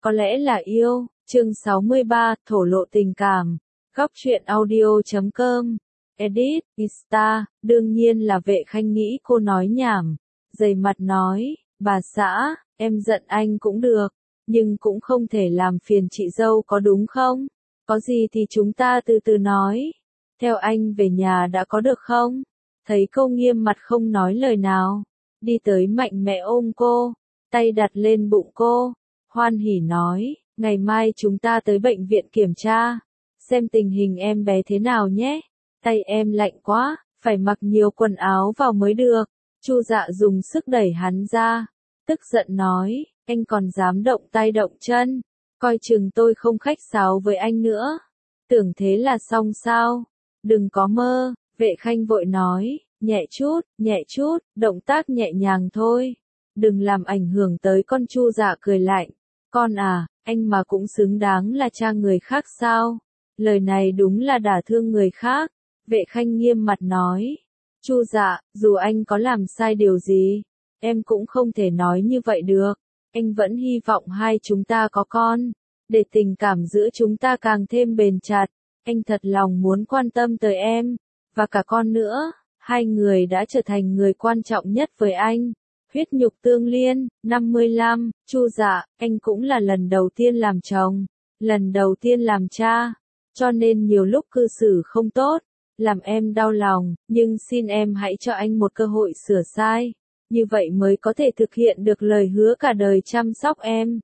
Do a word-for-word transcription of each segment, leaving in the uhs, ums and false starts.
Có lẽ là yêu. Chương sáu mươi ba, thổ lộ tình cảm. Góc truyện audio chấm com. Edit, Insta, đương nhiên là Vệ Khanh nghĩ cô nói nhảm. Dày mặt nói, bà xã, em giận anh cũng được, nhưng cũng không thể làm phiền chị dâu có đúng không? Có gì thì chúng ta từ từ nói. Theo anh về nhà đã có được không? Thấy cô nghiêm mặt không nói lời nào. Đi tới mạnh mẽ ôm cô, tay đặt lên bụng cô. Hoan hỉ nói, ngày mai chúng ta tới bệnh viện kiểm tra, xem tình hình em bé thế nào nhé. Tay em lạnh quá, phải mặc nhiều quần áo vào mới được. Chu Dạ dùng sức đẩy hắn ra, tức giận nói, anh còn dám động tay động chân, coi chừng tôi không khách sáo với anh nữa. Tưởng thế là xong sao? Đừng có mơ. Vệ Khanh vội nói, nhẹ chút, nhẹ chút, động tác nhẹ nhàng thôi. Đừng làm ảnh hưởng tới con. Chu Dạ cười lạnh, con à, anh mà cũng xứng đáng là cha người khác sao? Lời này đúng là đả thương người khác. Vệ Khanh nghiêm mặt nói, Chu Dạ, dù anh có làm sai điều gì, em cũng không thể nói như vậy được. Anh vẫn hy vọng hai chúng ta có con, để tình cảm giữa chúng ta càng thêm bền chặt. Anh thật lòng muốn quan tâm tới em, và cả con nữa. Hai người đã trở thành người quan trọng nhất với anh. Huyết nhục tương liên. Năm mươi lăm, Chu Dạ, anh cũng là lần đầu tiên làm chồng, lần đầu tiên làm cha, cho nên nhiều lúc cư xử không tốt, làm em đau lòng, nhưng xin em hãy cho anh một cơ hội sửa sai, như vậy mới có thể thực hiện được lời hứa cả đời chăm sóc em.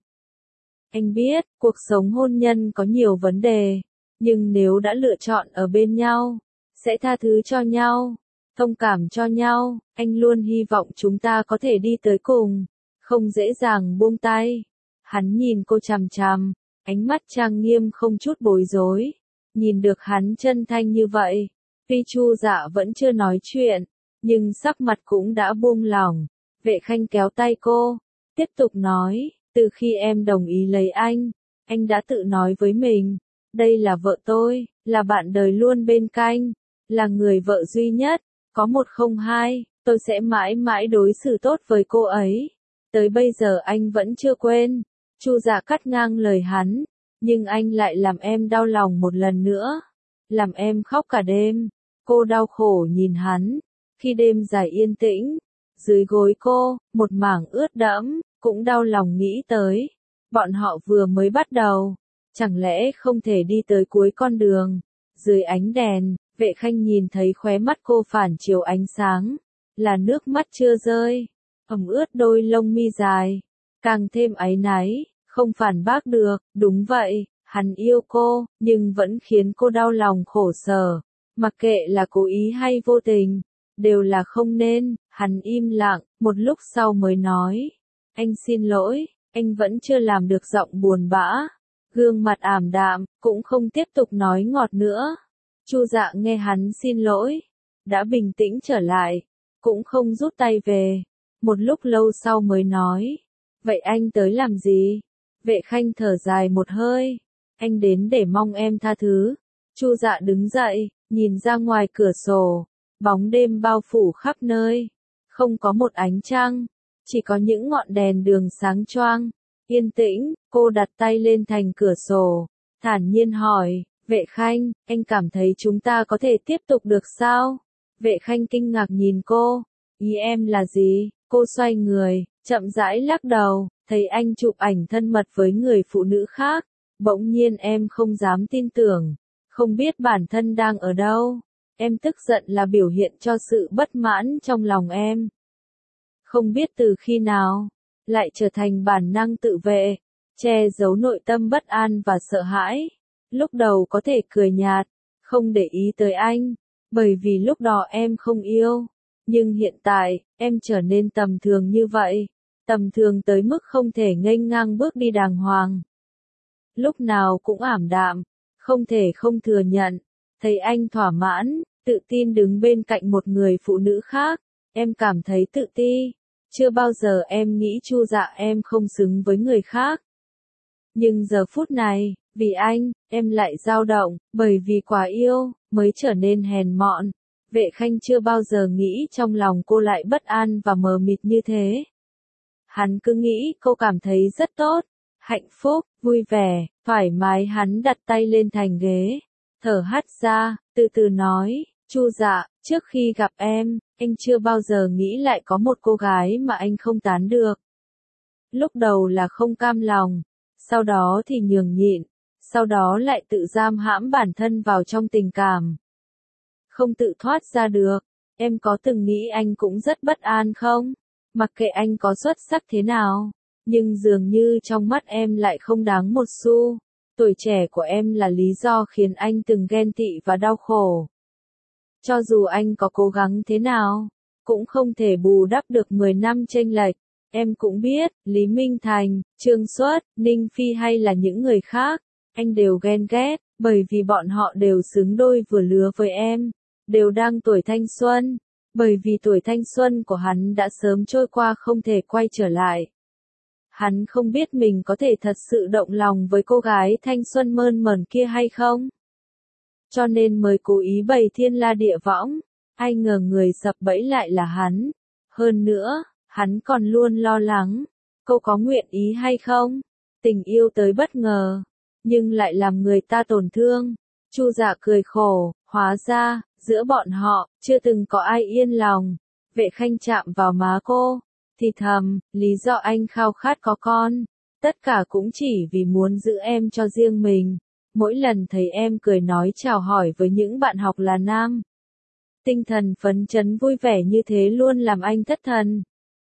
Anh biết, cuộc sống hôn nhân có nhiều vấn đề, nhưng nếu đã lựa chọn ở bên nhau, sẽ tha thứ cho nhau, thông cảm cho nhau. Anh luôn hy vọng chúng ta có thể đi tới cùng, không dễ dàng buông tay. Hắn nhìn cô chằm chằm, ánh mắt trang nghiêm không chút bối rối. Nhìn được hắn chân thanh như vậy, tuy Chu Dạ vẫn chưa nói chuyện, nhưng sắc mặt cũng đã buông lỏng. Vệ Khanh kéo tay cô, tiếp tục nói, từ khi em đồng ý lấy anh, anh đã tự nói với mình, đây là vợ tôi, là bạn đời luôn bên cạnh, là người vợ duy nhất, có một không hai, tôi sẽ mãi mãi đối xử tốt với cô ấy. Tới bây giờ anh vẫn chưa quên. Chu Dạ cắt ngang lời hắn, nhưng anh lại làm em đau lòng một lần nữa, làm em khóc cả đêm. Cô đau khổ nhìn hắn, khi đêm dài yên tĩnh, dưới gối cô, một mảng ướt đẫm, cũng đau lòng nghĩ tới. Bọn họ vừa mới bắt đầu, chẳng lẽ không thể đi tới cuối con đường. Dưới ánh đèn, Vệ Khanh nhìn thấy khóe mắt cô phản chiếu ánh sáng, là nước mắt chưa rơi, ẩm ướt đôi lông mi dài, càng thêm áy náy, không phản bác được. Đúng vậy, hắn yêu cô, nhưng vẫn khiến cô đau lòng khổ sở, mặc kệ là cố ý hay vô tình, đều là không nên. Hắn im lặng, một lúc sau mới nói, anh xin lỗi, anh vẫn chưa làm được. Giọng buồn bã, gương mặt ảm đạm, cũng không tiếp tục nói ngọt nữa. Chu Dạ nghe hắn xin lỗi, đã bình tĩnh trở lại, cũng không rút tay về. Một lúc lâu sau mới nói, vậy anh tới làm gì? Vệ Khanh thở dài một hơi, anh đến để mong em tha thứ. Chu Dạ đứng dậy, nhìn ra ngoài cửa sổ, bóng đêm bao phủ khắp nơi, không có một ánh trăng, chỉ có những ngọn đèn đường sáng choang, yên tĩnh. Cô đặt tay lên thành cửa sổ, thản nhiên hỏi, Vệ Khanh, anh cảm thấy chúng ta có thể tiếp tục được sao? Vệ Khanh kinh ngạc nhìn cô, ý em là gì? Cô xoay người, chậm rãi lắc đầu, thấy anh chụp ảnh thân mật với người phụ nữ khác, bỗng nhiên em không dám tin tưởng, không biết bản thân đang ở đâu. Em tức giận là biểu hiện cho sự bất mãn trong lòng em. Không biết từ khi nào, lại trở thành bản năng tự vệ, che giấu nội tâm bất an và sợ hãi. Lúc đầu có thể cười nhạt, không để ý tới anh, bởi vì lúc đó em không yêu. Nhưng hiện tại, em trở nên tầm thường như vậy, tầm thường tới mức không thể nghênh ngang bước đi đàng hoàng. Lúc nào cũng ảm đạm, không thể không thừa nhận, thấy anh thỏa mãn, tự tin đứng bên cạnh một người phụ nữ khác, em cảm thấy tự ti. Chưa bao giờ em nghĩ Chu Dạ em không xứng với người khác. Nhưng giờ phút này, vì anh, em lại dao động, bởi vì quá yêu, mới trở nên hèn mọn. Vệ Khanh chưa bao giờ nghĩ trong lòng cô lại bất an và mờ mịt như thế. Hắn cứ nghĩ cô cảm thấy rất tốt, hạnh phúc, vui vẻ, thoải mái. Hắn đặt tay lên thành ghế, thở hắt ra, từ từ nói, Chu Dạ, trước khi gặp em, anh chưa bao giờ nghĩ lại có một cô gái mà anh không tán được. Lúc đầu là không cam lòng, sau đó thì nhường nhịn, sau đó lại tự giam hãm bản thân vào trong tình cảm. Không tự thoát ra được, em có từng nghĩ anh cũng rất bất an không? Mặc kệ anh có xuất sắc thế nào, nhưng dường như trong mắt em lại không đáng một xu. Tuổi trẻ của em là lý do khiến anh từng ghen tị và đau khổ. Cho dù anh có cố gắng thế nào, cũng không thể bù đắp được mười năm chênh lệch. Em cũng biết, Lý Minh Thành, Trương Xuất, Ninh Phi hay là những người khác, anh đều ghen ghét, bởi vì bọn họ đều xứng đôi vừa lứa với em, đều đang tuổi thanh xuân, bởi vì tuổi thanh xuân của hắn đã sớm trôi qua không thể quay trở lại. Hắn không biết mình có thể thật sự động lòng với cô gái thanh xuân mơn mởn kia hay không. Cho nên mới cố ý bày thiên la địa võng, ai ngờ người sập bẫy lại là hắn. Hơn nữa, hắn còn luôn lo lắng, cô có nguyện ý hay không? Tình yêu tới bất ngờ, nhưng lại làm người ta tổn thương. Chu Dạ cười khổ, hóa ra, giữa bọn họ, chưa từng có ai yên lòng. Vệ Khanh chạm vào má cô, thì thầm, lý do anh khao khát có con, tất cả cũng chỉ vì muốn giữ em cho riêng mình. Mỗi lần thấy em cười nói chào hỏi với những bạn học là nam, tinh thần phấn chấn vui vẻ như thế luôn làm anh thất thần.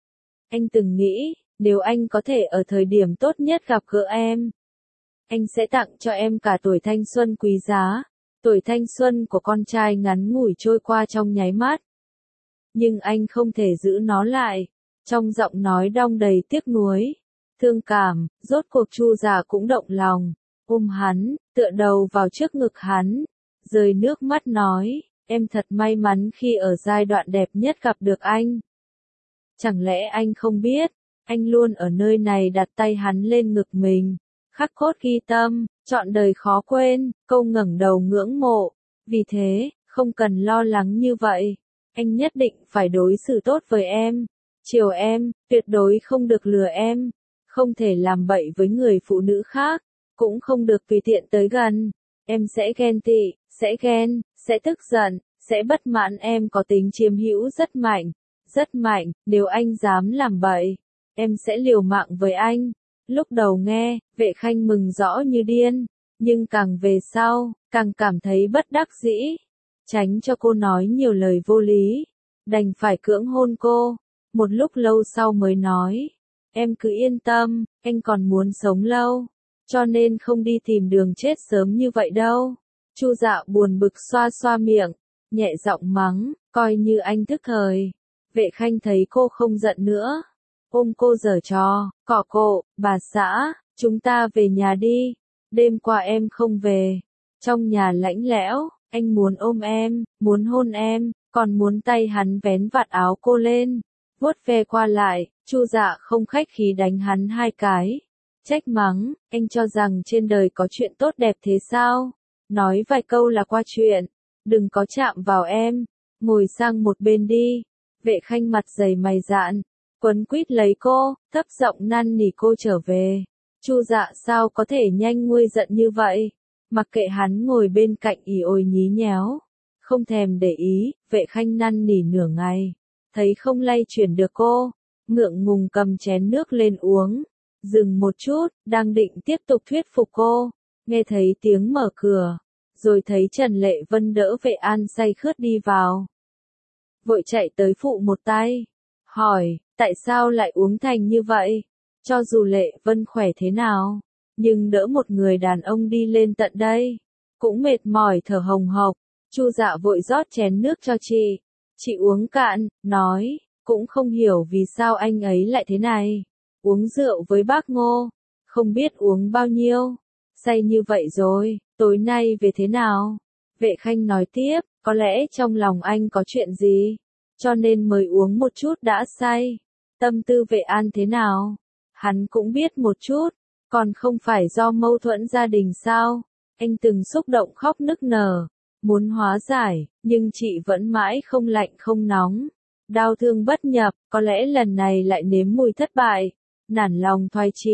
Anh từng nghĩ, nếu anh có thể ở thời điểm tốt nhất gặp gỡ em, anh sẽ tặng cho em cả tuổi thanh xuân quý giá. Tuổi thanh xuân của con trai ngắn ngủi trôi qua trong nháy mắt. Nhưng anh không thể giữ nó lại. Trong giọng nói đong đầy tiếc nuối, thương cảm, rốt cuộc Chu Dạ cũng động lòng, ôm hắn, tựa đầu vào trước ngực hắn, rơi nước mắt nói, em thật may mắn khi ở giai đoạn đẹp nhất gặp được anh. Chẳng lẽ anh không biết, anh luôn ở nơi này đặt tay hắn lên ngực mình, khắc cốt ghi tâm, trọn đời khó quên, câu ngẩng đầu ngưỡng mộ. Vì thế, không cần lo lắng như vậy, anh nhất định phải đối xử tốt với em, chiều em, tuyệt đối không được lừa em, không thể làm bậy với người phụ nữ khác, cũng không được tùy tiện tới gần. Em sẽ ghen tị, sẽ ghen, sẽ tức giận, sẽ bất mãn. Em có tính chiếm hữu rất mạnh, rất mạnh, nếu anh dám làm bậy, em sẽ liều mạng với anh. Lúc đầu nghe, Vệ Khanh mừng rõ như điên, nhưng càng về sau, càng cảm thấy bất đắc dĩ. Tránh cho cô nói nhiều lời vô lý, đành phải cưỡng hôn cô. Một lúc lâu sau mới nói, em cứ yên tâm, anh còn muốn sống lâu, cho nên không đi tìm đường chết sớm như vậy đâu. Chu Dạ buồn bực xoa xoa miệng, nhẹ giọng mắng, coi như anh thức thời. Vệ Khanh thấy cô không giận nữa, ôm cô giở trò, cọ cộ, bà xã, chúng ta về nhà đi, đêm qua em không về. Trong nhà lạnh lẽo, anh muốn ôm em, muốn hôn em, còn muốn tay hắn vén vạt áo cô lên, vuốt ve qua lại. Chu Dạ không khách khí đánh hắn hai cái, trách mắng, anh cho rằng trên đời có chuyện tốt đẹp thế sao? Nói vài câu là qua chuyện, đừng có chạm vào em, ngồi sang một bên đi. Vệ Khanh mặt dày mày dạn, quấn quýt lấy cô, thấp giọng năn nỉ cô trở về. Chu Dạ sao có thể nhanh nguôi giận như vậy? Mặc kệ hắn ngồi bên cạnh ỉ ôi nhí nhéo, không thèm để ý. Vệ Khanh năn nỉ nửa ngày, thấy không lay chuyển được cô, ngượng ngùng cầm chén nước lên uống, dừng một chút, đang định tiếp tục thuyết phục cô, nghe thấy tiếng mở cửa, rồi thấy Trần Lệ Vân đỡ Vệ An say khướt đi vào. Vội chạy tới phụ một tay, hỏi, tại sao lại uống thành như vậy? Cho dù Lệ Vân khỏe thế nào, nhưng đỡ một người đàn ông đi lên tận đây, cũng mệt mỏi thở hồng hộc. Chu Dạ vội rót chén nước cho chị, chị uống cạn, nói, cũng không hiểu vì sao anh ấy lại thế này, uống rượu với bác Ngô, không biết uống bao nhiêu, say như vậy rồi, tối nay về thế nào? Vệ Khanh nói tiếp, có lẽ trong lòng anh có chuyện gì, cho nên mới uống một chút đã say. Tâm tư Vệ An thế nào? Hắn cũng biết một chút, còn không phải do mâu thuẫn gia đình sao? Anh từng xúc động khóc nức nở, muốn hóa giải, nhưng chị vẫn mãi không lạnh không nóng. Đau thương bất nhập, có lẽ lần này lại nếm mùi thất bại, nản lòng thoái chí.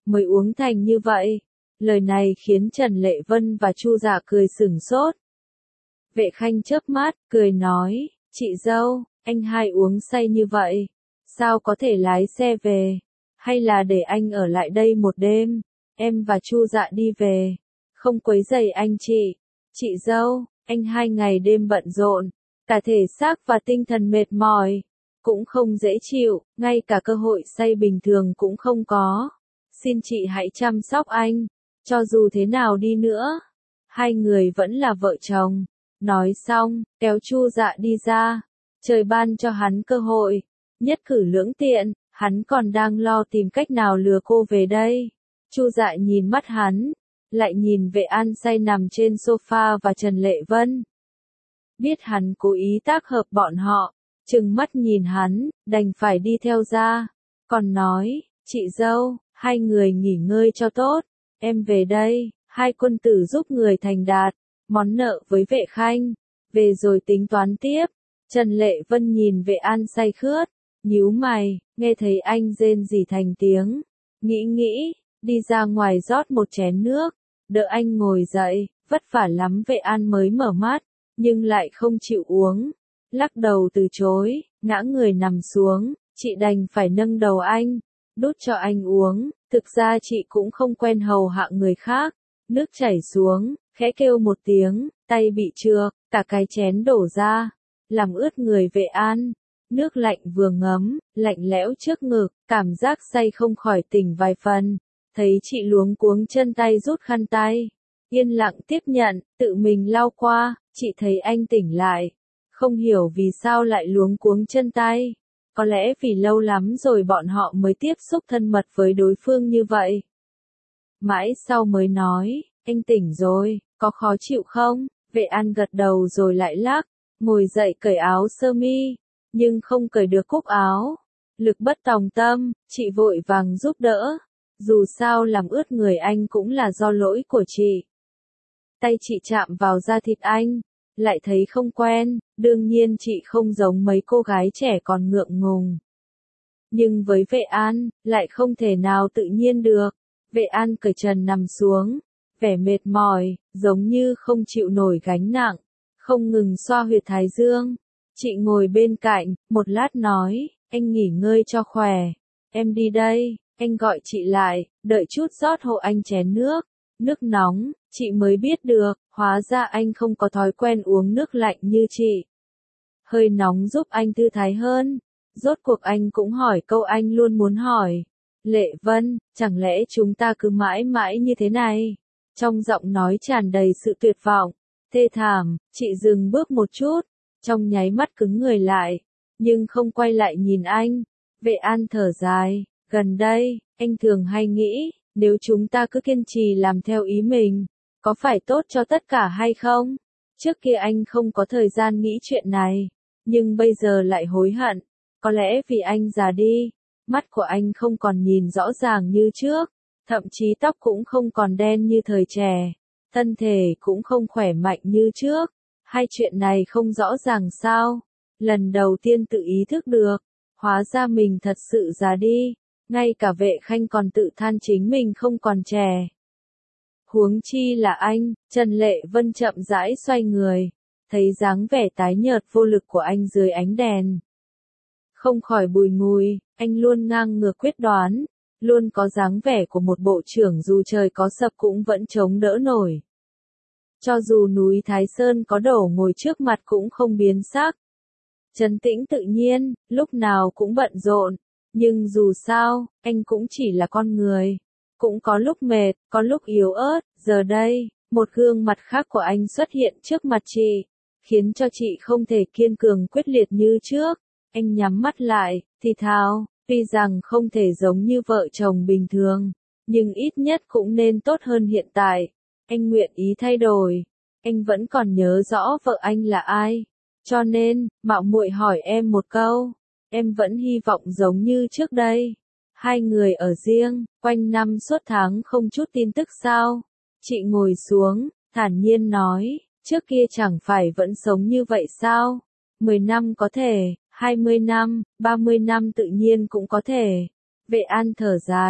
mới uống thành như vậy. Lời này khiến Trần Lệ Vân và Chu Dạ cười sửng sốt. Vệ Khanh chớp mắt, cười nói, chị dâu, anh hai uống say như vậy, sao có thể lái xe về, hay là để anh ở lại đây một đêm, em và Chu Dạ đi về, không quấy rầy anh chị. Chị dâu, anh hai ngày đêm bận rộn, cả thể xác và tinh thần mệt mỏi, cũng không dễ chịu, ngay cả cơ hội say bình thường cũng không có. Xin chị hãy chăm sóc anh, cho dù thế nào đi nữa, hai người vẫn là vợ chồng. Nói xong, kéo Chu Dạ đi ra, trời ban cho hắn cơ hội, nhất cử lưỡng tiện, hắn còn đang lo tìm cách nào lừa cô về đây. Chu Dạ nhìn mắt hắn, lại nhìn Vệ An say nằm trên sofa và Trần Lệ Vân. Biết hắn cố ý tác hợp bọn họ, trừng mắt nhìn hắn, đành phải đi theo ra, còn nói, chị dâu, hai người nghỉ ngơi cho tốt, em về đây, hai quân tử giúp người thành đạt, món nợ với Vệ Khanh, về rồi tính toán tiếp. Trần Lệ Vân nhìn Vệ An say khướt, nhíu mày, nghe thấy anh rên rỉ thành tiếng, nghĩ nghĩ, đi ra ngoài rót một chén nước, đỡ anh ngồi dậy, vất vả lắm Vệ An mới mở mắt, nhưng lại không chịu uống, lắc đầu từ chối, ngã người nằm xuống, chị đành phải nâng đầu anh, đút cho anh uống, thực ra chị cũng không quen hầu hạ người khác, nước chảy xuống, khẽ kêu một tiếng, tay bị trượt, cả cái chén đổ ra, làm ướt người Vệ An. Nước lạnh vừa ngấm, lạnh lẽo trước ngực, cảm giác say không khỏi tỉnh vài phần. Thấy chị luống cuống chân tay rút khăn tay, yên lặng tiếp nhận, tự mình lau qua, chị thấy anh tỉnh lại. Không hiểu vì sao lại luống cuống chân tay. Có lẽ vì lâu lắm rồi bọn họ mới tiếp xúc thân mật với đối phương như vậy. Mãi sau mới nói, anh tỉnh rồi, có khó chịu không? Vệ An gật đầu rồi lại lắc, ngồi dậy cởi áo sơ mi, nhưng không cởi được cúc áo. Lực bất tòng tâm, chị vội vàng giúp đỡ. Dù sao làm ướt người anh cũng là do lỗi của chị. Tay chị chạm vào da thịt anh, lại thấy không quen, đương nhiên chị không giống mấy cô gái trẻ còn ngượng ngùng. Nhưng với Vệ An, lại không thể nào tự nhiên được. Vệ An cởi trần nằm xuống, vẻ mệt mỏi, giống như không chịu nổi gánh nặng, không ngừng xoa huyệt thái dương. Chị ngồi bên cạnh, một lát nói, anh nghỉ ngơi cho khỏe, em đi đây. Anh gọi chị lại, đợi chút rót hộ anh chén nước, nước nóng, chị mới biết được, hóa ra anh không có thói quen uống nước lạnh như chị. Hơi nóng giúp anh thư thái hơn, rốt cuộc anh cũng hỏi câu anh luôn muốn hỏi. Lệ Vân, chẳng lẽ chúng ta cứ mãi mãi như thế này? Trong giọng nói tràn đầy sự tuyệt vọng, thê thảm, chị dừng bước một chút, trong nháy mắt cứng người lại, nhưng không quay lại nhìn anh. Vệ An thở dài. Gần đây, anh thường hay nghĩ, nếu chúng ta cứ kiên trì làm theo ý mình, có phải tốt cho tất cả hay không? Trước kia anh không có thời gian nghĩ chuyện này, nhưng bây giờ lại hối hận. Có lẽ vì anh già đi, mắt của anh không còn nhìn rõ ràng như trước, thậm chí tóc cũng không còn đen như thời trẻ, thân thể cũng không khỏe mạnh như trước. Hai chuyện này không rõ ràng sao? Lần đầu tiên tự ý thức được, hóa ra mình thật sự già đi. Ngay cả Vệ Khanh còn tự than chính mình không còn trẻ. Huống chi là anh. Trần Lệ Vân chậm rãi xoay người, thấy dáng vẻ tái nhợt vô lực của anh dưới ánh đèn. Không khỏi bùi ngùi, anh luôn ngang ngược quyết đoán, luôn có dáng vẻ của một bộ trưởng dù trời có sập cũng vẫn chống đỡ nổi. Cho dù núi Thái Sơn có đổ ngồi trước mặt cũng không biến sắc. Trấn tĩnh tự nhiên, lúc nào cũng bận rộn. Nhưng dù sao, anh cũng chỉ là con người. Cũng có lúc mệt, có lúc yếu ớt. Giờ đây, một gương mặt khác của anh xuất hiện trước mặt chị, khiến cho chị không thể kiên cường quyết liệt như trước. Anh nhắm mắt lại, thì thào, tuy rằng không thể giống như vợ chồng bình thường, nhưng ít nhất cũng nên tốt hơn hiện tại. Anh nguyện ý thay đổi. Anh vẫn còn nhớ rõ vợ anh là ai. Cho nên, mạo muội hỏi em một câu. Em vẫn hy vọng giống như trước đây. Hai người ở riêng, quanh năm suốt tháng không chút tin tức sao? Chị ngồi xuống, thản nhiên nói, trước kia chẳng phải vẫn sống như vậy sao? Mười năm có thể, hai mươi năm, ba mươi năm tự nhiên cũng có thể. Vệ An thở dài,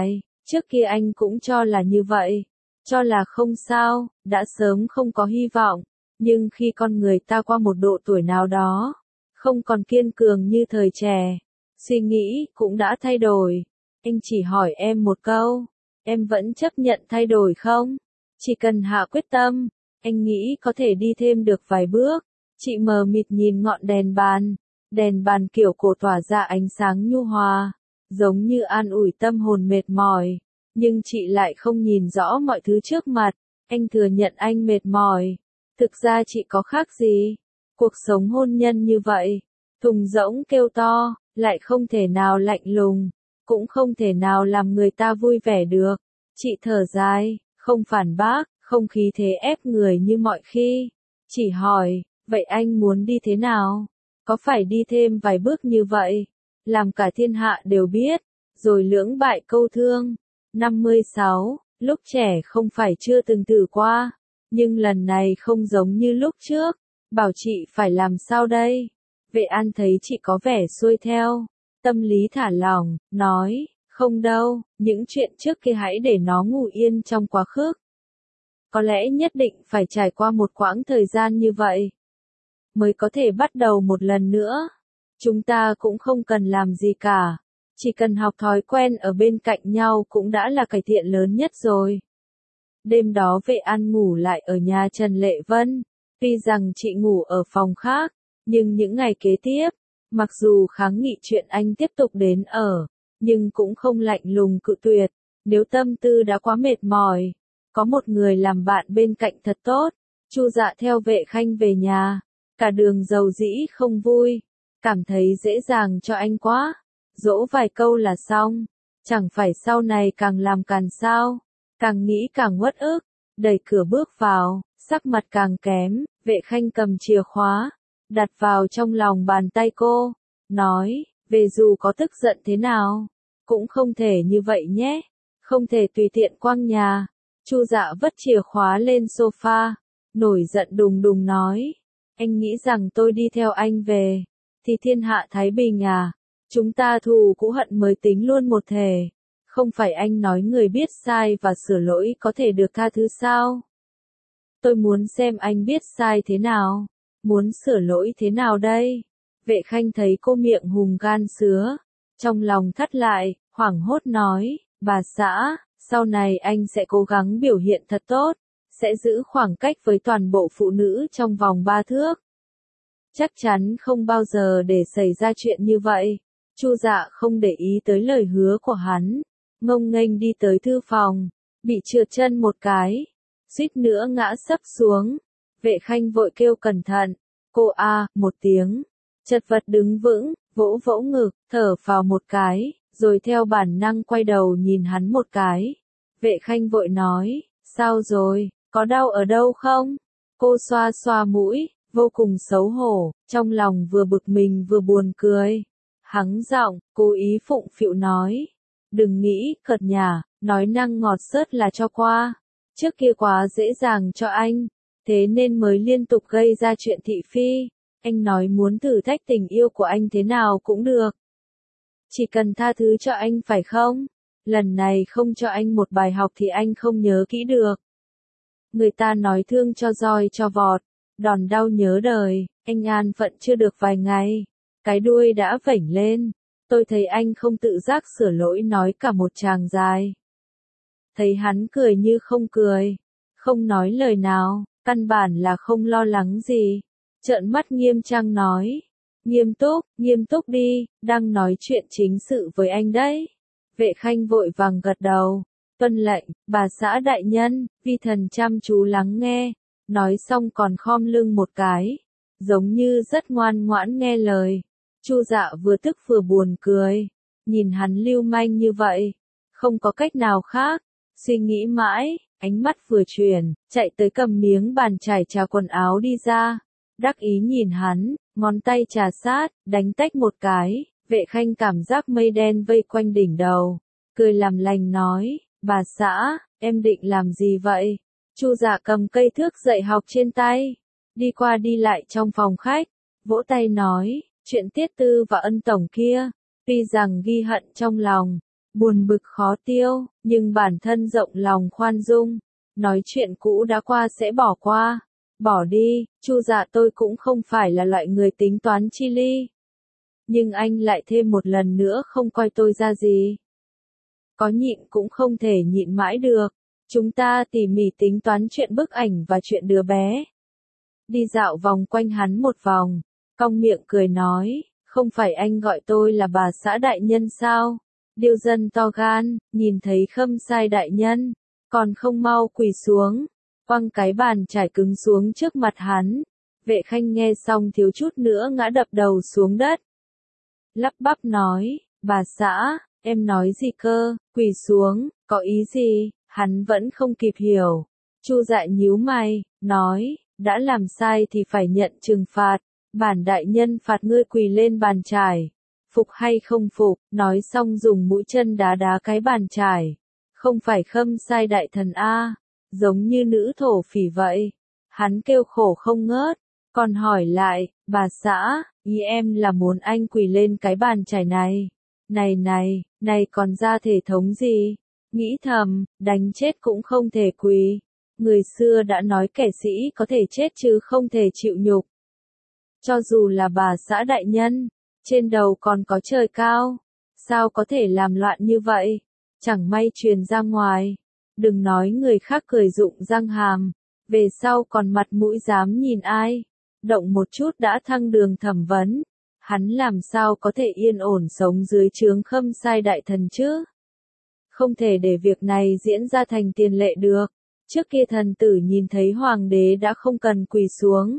Trước kia anh cũng cho là như vậy, cho là không sao, đã sớm không có hy vọng, nhưng khi con người ta qua một độ tuổi nào đó, không còn kiên cường như thời trẻ, suy nghĩ cũng đã thay đổi. Anh chỉ hỏi em một câu, em vẫn chấp nhận thay đổi không? Chỉ cần hạ quyết tâm, anh nghĩ có thể đi thêm được vài bước. Chị mờ mịt nhìn ngọn đèn bàn, đèn bàn kiểu cổ tỏa ra ánh sáng nhu hòa, giống như an ủi tâm hồn mệt mỏi, nhưng chị lại không nhìn rõ mọi thứ trước mặt. Anh thừa nhận anh mệt mỏi, thực ra chị có khác gì, cuộc sống hôn nhân như vậy, thùng rỗng kêu to, lại không thể nào lạnh lùng, cũng không thể nào làm người ta vui vẻ được. Chị thở dài, không phản bác, không khí thế ép người như mọi khi, chỉ hỏi, vậy anh muốn đi thế nào? Có phải đi thêm vài bước như vậy, làm cả thiên hạ đều biết, rồi lưỡng bại câu thương? năm mươi sáu, lúc trẻ không phải chưa từng thử qua, nhưng lần này không giống như lúc trước, bảo chị phải làm sao đây? Vệ An thấy chị có vẻ xuôi theo, tâm lý thả lỏng, nói, không đâu, những chuyện trước kia hãy để nó ngủ yên trong quá khứ. Có lẽ nhất định phải trải qua một quãng thời gian như vậy, mới có thể bắt đầu một lần nữa. Chúng ta cũng không cần làm gì cả, chỉ cần học thói quen ở bên cạnh nhau cũng đã là cải thiện lớn nhất rồi. Đêm đó Vệ An ngủ lại ở nhà Trần Lệ Vân, tuy rằng chị ngủ ở phòng khác, nhưng những ngày kế tiếp, mặc dù kháng nghị chuyện anh tiếp tục đến ở, nhưng cũng không lạnh lùng cự tuyệt. Nếu tâm tư đã quá mệt mỏi, có một người làm bạn bên cạnh thật tốt. Chu Dạ theo Vệ Khanh về nhà, cả đường dầu dĩ không vui, cảm thấy dễ dàng cho anh quá, dỗ vài câu là xong, chẳng phải sau này càng làm càng sao, càng nghĩ càng uất ức, đẩy cửa bước vào, sắc mặt càng kém. Vệ Khanh cầm chìa khóa, đặt vào trong lòng bàn tay cô, nói, về dù có tức giận thế nào, cũng không thể như vậy nhé, không thể tùy tiện quăng nhà. Chu Dạ vất chìa khóa lên sofa, nổi giận đùng đùng nói, anh nghĩ rằng tôi đi theo anh về, thì thiên hạ thái bình à, chúng ta thù cũ hận mới tính luôn một thể, không phải anh nói người biết sai và sửa lỗi có thể được tha thứ sao? Tôi muốn xem anh biết sai thế nào, muốn sửa lỗi thế nào đây? Vệ Khanh thấy cô miệng hùng gan sứa, trong lòng thắt lại, hoảng hốt nói, bà xã, sau này anh sẽ cố gắng biểu hiện thật tốt, sẽ giữ khoảng cách với toàn bộ phụ nữ trong vòng ba thước. Chắc chắn không bao giờ để xảy ra chuyện như vậy. Chu Dạ không để ý tới lời hứa của hắn, ngông nghênh đi tới thư phòng, bị trượt chân một cái, suýt nữa ngã sấp xuống. Vệ Khanh vội kêu cẩn thận, cô a, một tiếng, chật vật đứng vững, vỗ vỗ ngực, thở phào một cái, rồi theo bản năng quay đầu nhìn hắn một cái. Vệ Khanh vội nói, sao rồi, có đau ở đâu không? Cô xoa xoa mũi, vô cùng xấu hổ, trong lòng vừa bực mình vừa buồn cười. Hắng giọng, cố ý phụng phịu nói, đừng nghĩ, cợt nhả, nói năng ngọt xớt là cho qua. Trước kia quá dễ dàng cho anh, thế nên mới liên tục gây ra chuyện thị phi. Anh nói muốn thử thách tình yêu của anh thế nào cũng được. Chỉ cần tha thứ cho anh phải không? Lần này không cho anh một bài học thì anh không nhớ kỹ được. Người ta nói thương cho roi cho vọt, đòn đau nhớ đời. Anh an phận chưa được vài ngày, cái đuôi đã vểnh lên. Tôi thấy anh không tự giác sửa lỗi nói cả một tràng dài. Thấy hắn cười như không cười, không nói lời nào, căn bản là không lo lắng gì. Trợn mắt nghiêm trang nói, nghiêm túc, nghiêm túc đi, đang nói chuyện chính sự với anh đấy. Vệ Khanh vội vàng gật đầu, tuân lệnh, bà xã đại nhân. Vi thần chăm chú lắng nghe, nói xong còn khom lưng một cái, giống như rất ngoan ngoãn nghe lời. Chu Dạ vừa tức vừa buồn cười, nhìn hắn lưu manh như vậy, không có cách nào khác, suy nghĩ mãi, ánh mắt vừa chuyển, chạy tới cầm miếng bàn chải trà quần áo đi ra, đắc ý nhìn hắn, ngón tay trà sát, đánh tách một cái. Vệ Khanh cảm giác mây đen vây quanh đỉnh đầu, cười làm lành nói, bà xã, em định làm gì vậy? Chu Dạ cầm cây thước dạy học trên tay, đi qua đi lại trong phòng khách, vỗ tay nói, chuyện Tiết Tư và Ân tổng kia, tuy rằng ghi hận trong lòng, buồn bực khó tiêu, nhưng bản thân rộng lòng khoan dung, nói chuyện cũ đã qua sẽ bỏ qua, bỏ đi, Chu Dạ tôi cũng không phải là loại người tính toán chi ly. Nhưng anh lại thêm một lần nữa không coi tôi ra gì. Có nhịn cũng không thể nhịn mãi được, chúng ta tỉ mỉ tính toán chuyện bức ảnh và chuyện đứa bé. Đi dạo vòng quanh hắn một vòng, cong miệng cười nói, không phải anh gọi tôi là bà xã đại nhân sao? Điêu dân to gan, nhìn thấy Khâm Sai đại nhân, còn không mau quỳ xuống, quăng cái bàn trải cứng xuống trước mặt hắn. Vệ Khanh nghe xong thiếu chút nữa ngã đập đầu xuống đất. Lắp bắp nói, bà xã, em nói gì cơ, quỳ xuống, có ý gì, hắn vẫn không kịp hiểu. Chu Dạ nhíu mày, nói, đã làm sai thì phải nhận trừng phạt, bản đại nhân phạt ngươi quỳ lên bàn trải. Phục hay không phục, nói xong dùng mũi chân đá đá cái bàn trải. Không phải Khâm Sai đại thần a, giống như nữ thổ phỉ vậy. Hắn kêu khổ không ngớt, còn hỏi lại, bà xã, ý em là muốn anh quỳ lên cái bàn trải này. Này này, này còn ra thể thống gì? Nghĩ thầm, đánh chết cũng không thể quỳ. Người xưa đã nói kẻ sĩ có thể chết chứ không thể chịu nhục. Cho dù là bà xã đại nhân, trên đầu còn có trời cao, sao có thể làm loạn như vậy? Chẳng may truyền ra ngoài, đừng nói người khác cười rụng răng hàm, về sau còn mặt mũi dám nhìn ai, động một chút đã thăng đường thẩm vấn, hắn làm sao có thể yên ổn sống dưới trướng Khâm Sai đại thần chứ? Không thể để việc này diễn ra thành tiền lệ được, trước kia thần tử nhìn thấy hoàng đế đã không cần quỳ xuống,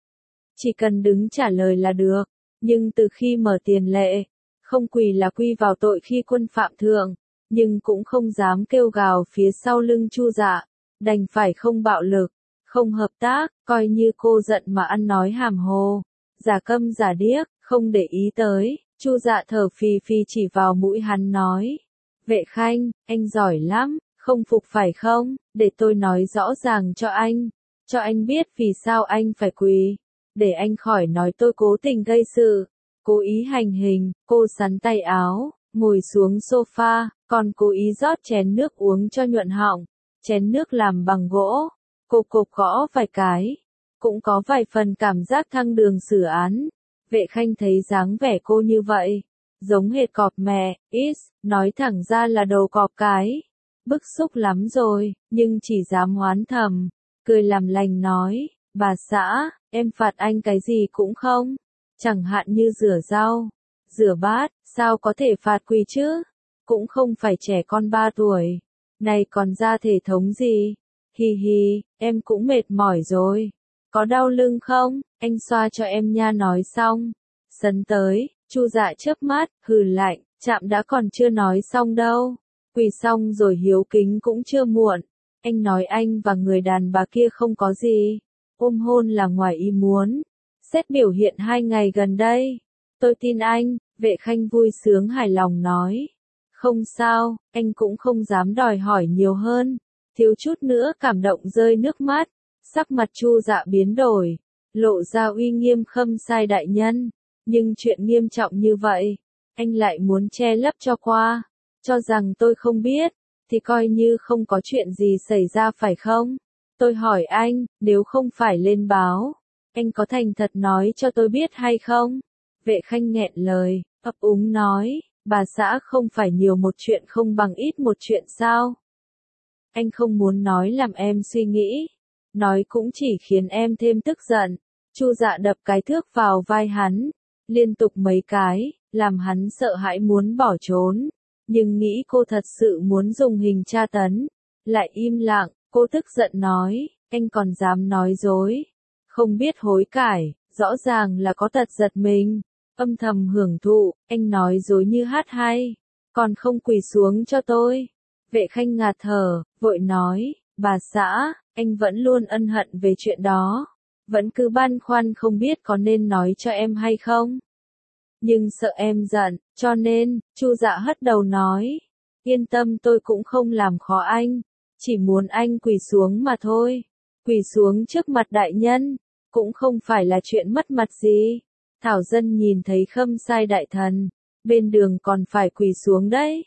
chỉ cần đứng trả lời là được. Nhưng từ khi mở tiền lệ, không quỳ là quy vào tội khi quân phạm thượng, nhưng cũng không dám kêu gào phía sau lưng Chu Dạ, đành phải không bạo lực, không hợp tác, coi như cô giận mà ăn nói hàm hồ, giả câm giả điếc, không để ý tới. Chu Dạ thở phì phì chỉ vào mũi hắn nói, Vệ Khanh, anh giỏi lắm, không phục phải không, để tôi nói rõ ràng cho anh, cho anh biết vì sao anh phải quỳ. Để anh khỏi nói tôi cố tình gây sự, cố ý hành hình. Cô sắn tay áo, ngồi xuống sofa, còn cố ý rót chén nước uống cho nhuận họng. Chén nước làm bằng gỗ, cô cộp gõ vài cái, cũng có vài phần cảm giác thăng đường xử án. Vệ Khanh thấy dáng vẻ cô như vậy, giống hệt cọp mẹ, ít, nói thẳng ra là đầu cọp cái. Bức xúc lắm rồi, nhưng chỉ dám oán thầm, cười làm lành nói, bà xã, em phạt anh cái gì cũng không, chẳng hạn như rửa rau, rửa bát, sao có thể phạt quỳ chứ, cũng không phải trẻ con ba tuổi, này còn ra thể thống gì, hi hi, em cũng mệt mỏi rồi, có đau lưng không, anh xoa cho em nha. Nói xong, sấn tới, Chu Dạ chớp mắt, hừ lạnh, chạm đã còn chưa nói xong đâu, quỳ xong rồi hiếu kính cũng chưa muộn, anh nói anh và người đàn bà kia không có gì. Ôm hôn là ngoài ý muốn. Xét biểu hiện hai ngày gần đây. Tôi tin anh, Vệ Khanh vui sướng hài lòng nói. Không sao, anh cũng không dám đòi hỏi nhiều hơn. Thiếu chút nữa cảm động rơi nước mắt. Sắc mặt Chu Dạ biến đổi. Lộ ra uy nghiêm Khâm Sai đại nhân. Nhưng chuyện nghiêm trọng như vậy, anh lại muốn che lấp cho qua. Cho rằng tôi không biết, thì coi như không có chuyện gì xảy ra phải không? Tôi hỏi anh, nếu không phải lên báo, anh có thành thật nói cho tôi biết hay không? Vệ Khanh nghẹn lời, ấp úng nói, bà xã không phải nhiều một chuyện không bằng ít một chuyện sao? Anh không muốn nói làm em suy nghĩ, nói cũng chỉ khiến em thêm tức giận. Chu Dạ đập cái thước vào vai hắn, liên tục mấy cái, làm hắn sợ hãi muốn bỏ trốn, nhưng nghĩ cô thật sự muốn dùng hình tra tấn, lại im lặng. Cô tức giận nói, anh còn dám nói dối, không biết hối cải, rõ ràng là có tật giật mình, âm thầm hưởng thụ, anh nói dối như hát hay, còn không quỳ xuống cho tôi. Vệ Khanh ngạt thở, vội nói, bà xã, anh vẫn luôn ân hận về chuyện đó, vẫn cứ băn khoăn không biết có nên nói cho em hay không. Nhưng sợ em giận, cho nên, Chu Dạ hất đầu nói, yên tâm tôi cũng không làm khó anh. Chỉ muốn anh quỳ xuống mà thôi. Quỳ xuống trước mặt đại nhân, cũng không phải là chuyện mất mặt gì. Thảo dân nhìn thấy Khâm Sai đại thần, bên đường còn phải quỳ xuống đấy.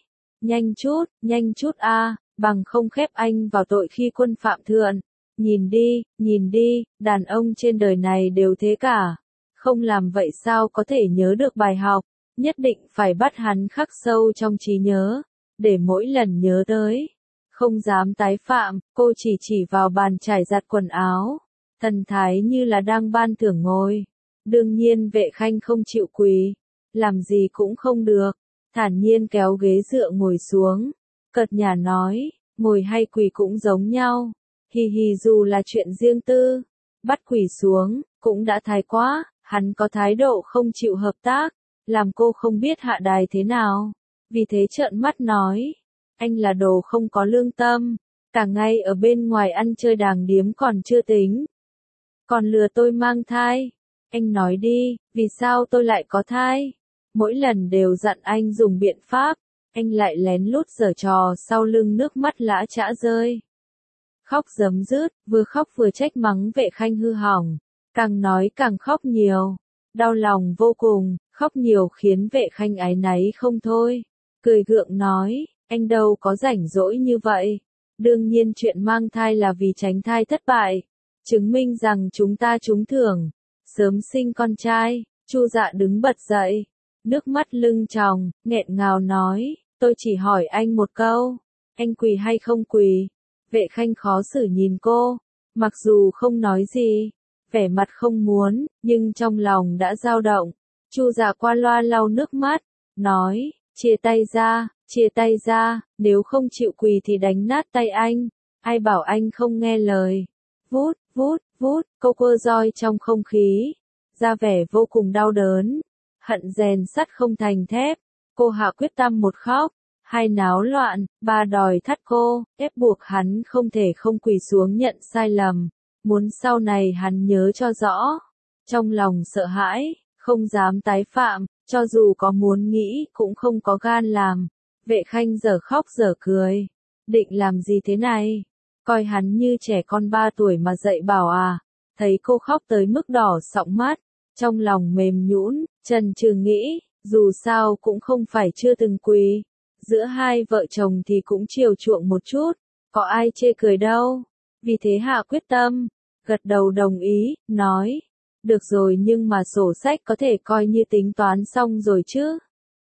Nhanh chút, nhanh chút a, bằng không khép anh vào tội khi quân phạm thượng. Nhìn đi, nhìn đi, đàn ông trên đời này đều thế cả. Không làm vậy sao có thể nhớ được bài học, nhất định phải bắt hắn khắc sâu trong trí nhớ, để mỗi lần nhớ tới, không dám tái phạm. Cô chỉ chỉ vào bàn trải giặt quần áo, thần thái như là đang ban thưởng ngồi. Đương nhiên Vệ Khanh không chịu quỳ, làm gì cũng không được, thản nhiên kéo ghế dựa ngồi xuống, cợt nhả nói, ngồi hay quỳ cũng giống nhau, hì hì dù là chuyện riêng tư, bắt quỳ xuống, cũng đã thái quá. Hắn có thái độ không chịu hợp tác, làm cô không biết hạ đài thế nào, vì thế trợn mắt nói, anh là đồ không có lương tâm, cả ngày ở bên ngoài ăn chơi đàng điếm còn chưa tính, còn lừa tôi mang thai. Anh nói đi, vì sao tôi lại có thai? Mỗi lần đều dặn anh dùng biện pháp, anh lại lén lút giở trò sau lưng, nước mắt lã chã rơi. Khóc giấm dứt, vừa khóc vừa trách mắng Vệ Khanh hư hỏng, càng nói càng khóc nhiều, đau lòng vô cùng, khóc nhiều khiến Vệ Khanh áy náy không thôi, cười gượng nói, anh đâu có rảnh rỗi như vậy, đương nhiên chuyện mang thai là vì tránh thai thất bại, chứng minh rằng chúng ta trúng thưởng, sớm sinh con trai. Chu Dạ đứng bật dậy, nước mắt lưng tròng, nghẹn ngào nói, tôi chỉ hỏi anh một câu, anh quỳ hay không quỳ? Vệ Khanh khó xử nhìn cô, mặc dù không nói gì, vẻ mặt không muốn, nhưng trong lòng đã dao động. Chu Dạ qua loa lau nước mắt, nói, chia tay ra, chia tay ra, nếu không chịu quỳ thì đánh nát tay anh, ai bảo anh không nghe lời. Vút, vút, vút, câu quơ roi trong không khí, ra vẻ vô cùng đau đớn, hận rèn sắt không thành thép, cô hạ quyết tâm một khóc, hai náo loạn, ba đòi thắt cô, ép buộc hắn không thể không quỳ xuống nhận sai lầm, muốn sau này hắn nhớ cho rõ, trong lòng sợ hãi, không dám tái phạm, cho dù có muốn nghĩ cũng không có gan làm. Vệ Khanh giờ khóc giờ cười, định làm gì thế này? Coi hắn như trẻ con ba tuổi mà dạy bảo à? Thấy cô khóc tới mức đỏ sọng mắt, trong lòng mềm nhũn, chần chừ nghĩ, dù sao cũng không phải chưa từng quỳ, giữa hai vợ chồng thì cũng chiều chuộng một chút, có ai chê cười đâu. Vì thế hạ quyết tâm, gật đầu đồng ý, nói, được rồi, nhưng mà sổ sách có thể coi như tính toán xong rồi chứ?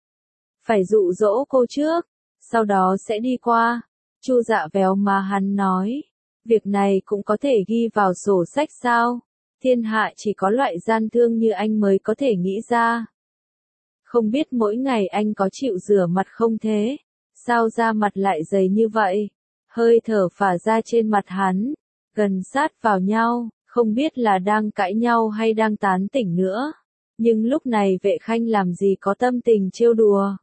Phải dụ dỗ cô trước, sau đó sẽ đi qua. Chu Dạ véo má hắn nói, việc này cũng có thể ghi vào sổ sách sao? Thiên hạ chỉ có loại gian thương như anh mới có thể nghĩ ra. Không biết mỗi ngày anh có chịu rửa mặt không thế? Sao da mặt lại dày như vậy? Hơi thở phả ra trên mặt hắn, gần sát vào nhau, không biết là đang cãi nhau hay đang tán tỉnh nữa. Nhưng lúc này Vệ Khanh làm gì có tâm tình trêu đùa.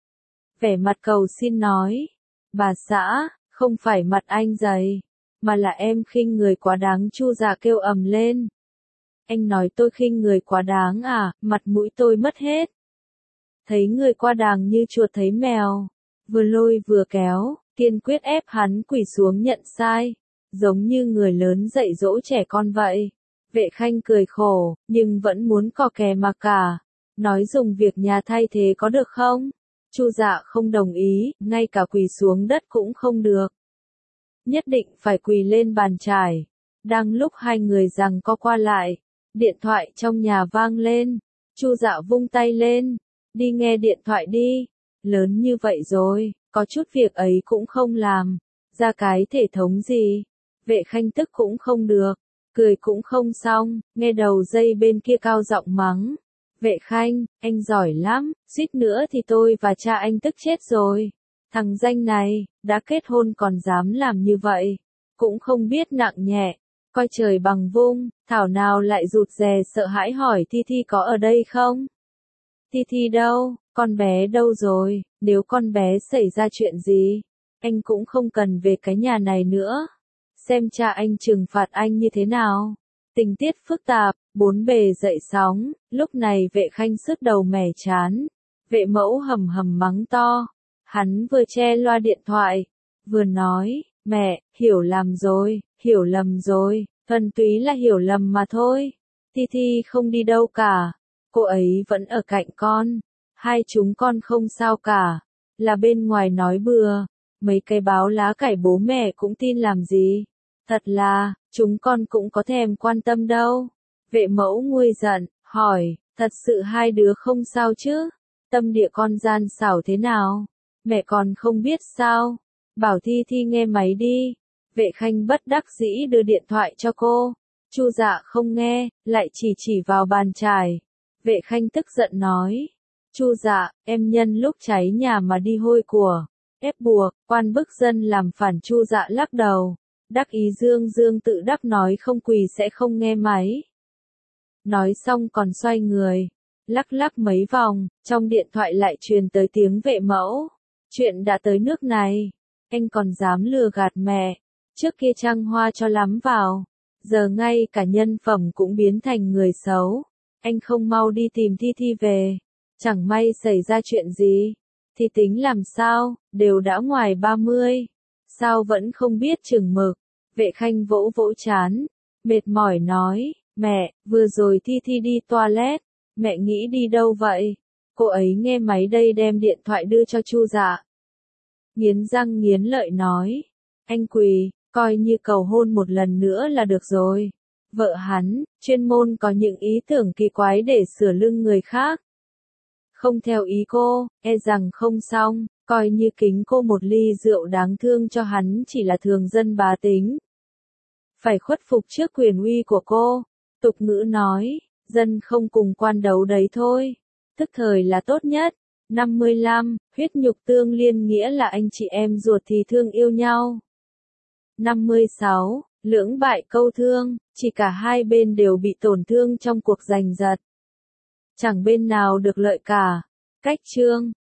Vẻ mặt cầu xin nói, bà xã, không phải mặt anh dày, mà là em khinh người quá đáng. Chu Dạ kêu ầm lên. Anh nói tôi khinh người quá đáng à? Mặt mũi tôi mất hết. Thấy người qua đàng như chuột thấy mèo, vừa lôi vừa kéo, kiên quyết ép hắn quỳ xuống nhận sai, giống như người lớn dạy dỗ trẻ con vậy. Vệ Khanh cười khổ, nhưng vẫn muốn cò kè mà cả, nói dùng việc nhà thay thế có được không? Chu Dạ không đồng ý, ngay cả quỳ xuống đất cũng không được. Nhất định phải quỳ lên bàn trải. Đang lúc hai người giằng co qua lại, điện thoại trong nhà vang lên. Chu Dạ vung tay lên, đi nghe điện thoại đi, lớn như vậy rồi, có chút việc ấy cũng không làm, ra cái thể thống gì? Vệ Khanh tức cũng không được, cười cũng không xong, nghe đầu dây bên kia cao giọng mắng. Vệ Khanh, anh giỏi lắm, suýt nữa thì tôi và cha anh tức chết rồi. Thằng danh này, đã kết hôn còn dám làm như vậy, cũng không biết nặng nhẹ, coi trời bằng vung, thảo nào lại rụt rè sợ hãi hỏi Thi Thi có ở đây không? Thi Thi đâu, con bé đâu rồi, nếu con bé xảy ra chuyện gì, anh cũng không cần về cái nhà này nữa. Xem cha anh trừng phạt anh như thế nào. Tình tiết phức tạp, bốn bề dậy sóng, lúc này Vệ Khanh sứt đầu mẻ chán. Vệ Mẫu hầm hầm mắng to. Hắn vừa che loa điện thoại, vừa nói, mẹ, hiểu lầm rồi, hiểu lầm rồi, thuần túy là hiểu lầm mà thôi. Thi Thi không đi đâu cả, cô ấy vẫn ở cạnh con, hai chúng con không sao cả. là bên ngoài nói bừa, mấy cái báo lá cải bố mẹ cũng tin làm gì. Thật là, chúng con cũng có thèm quan tâm đâu. Vệ mẫu nguôi giận, hỏi, thật sự hai đứa không sao chứ? Tâm địa con gian xảo thế nào? Mẹ còn không biết sao? Bảo Thi Thi nghe máy đi. Vệ Khanh bất đắc dĩ đưa điện thoại cho cô. Chu Dạ không nghe, lại chỉ chỉ vào bàn chải. Vệ Khanh tức giận nói. Chu Dạ, em nhân lúc cháy nhà mà đi hôi của. Ép buộc, quan bức dân làm phản. Chu Dạ lắc đầu. Đắc ý dương dương tự đắc nói không quỳ sẽ không nghe máy. Nói xong còn xoay người. Lắc lắc mấy vòng, trong điện thoại lại truyền tới tiếng vệ mẫu. Chuyện đã tới nước này. Anh còn dám lừa gạt mẹ. Trước kia trăng hoa cho lắm vào. Giờ ngay cả nhân phẩm cũng biến thành người xấu. Anh không mau đi tìm Thi Thi về. Chẳng may xảy ra chuyện gì. Thì tính làm sao, đều đã ngoài ba mươi. Sao vẫn không biết chừng mực. Vệ Khanh vỗ vỗ chán. Mệt mỏi nói, mẹ, vừa rồi Thi Thi đi toilet. Mẹ nghĩ đi đâu vậy? Cô ấy nghe máy đây đem điện thoại đưa cho Chu Dạ. Nghiến răng nghiến lợi nói. Anh quỳ, coi như cầu hôn một lần nữa là được rồi. Vợ hắn, chuyên môn có những ý tưởng kỳ quái để sửa lưng người khác. Không theo ý cô, e rằng không xong, coi như kính cô một ly rượu đáng thương cho hắn chỉ là thường dân bá tính. Phải khuất phục trước quyền uy của cô. Tục ngữ nói, dân không cùng quan đấu đấy thôi. Tức thời là tốt nhất. năm mươi lăm, huyết nhục tương liên nghĩa là anh chị em ruột thì thương yêu nhau. năm mươi sáu, lưỡng bại câu thương, chỉ cả hai bên đều bị tổn thương trong cuộc giành giật. Chẳng bên nào được lợi cả. Cách chương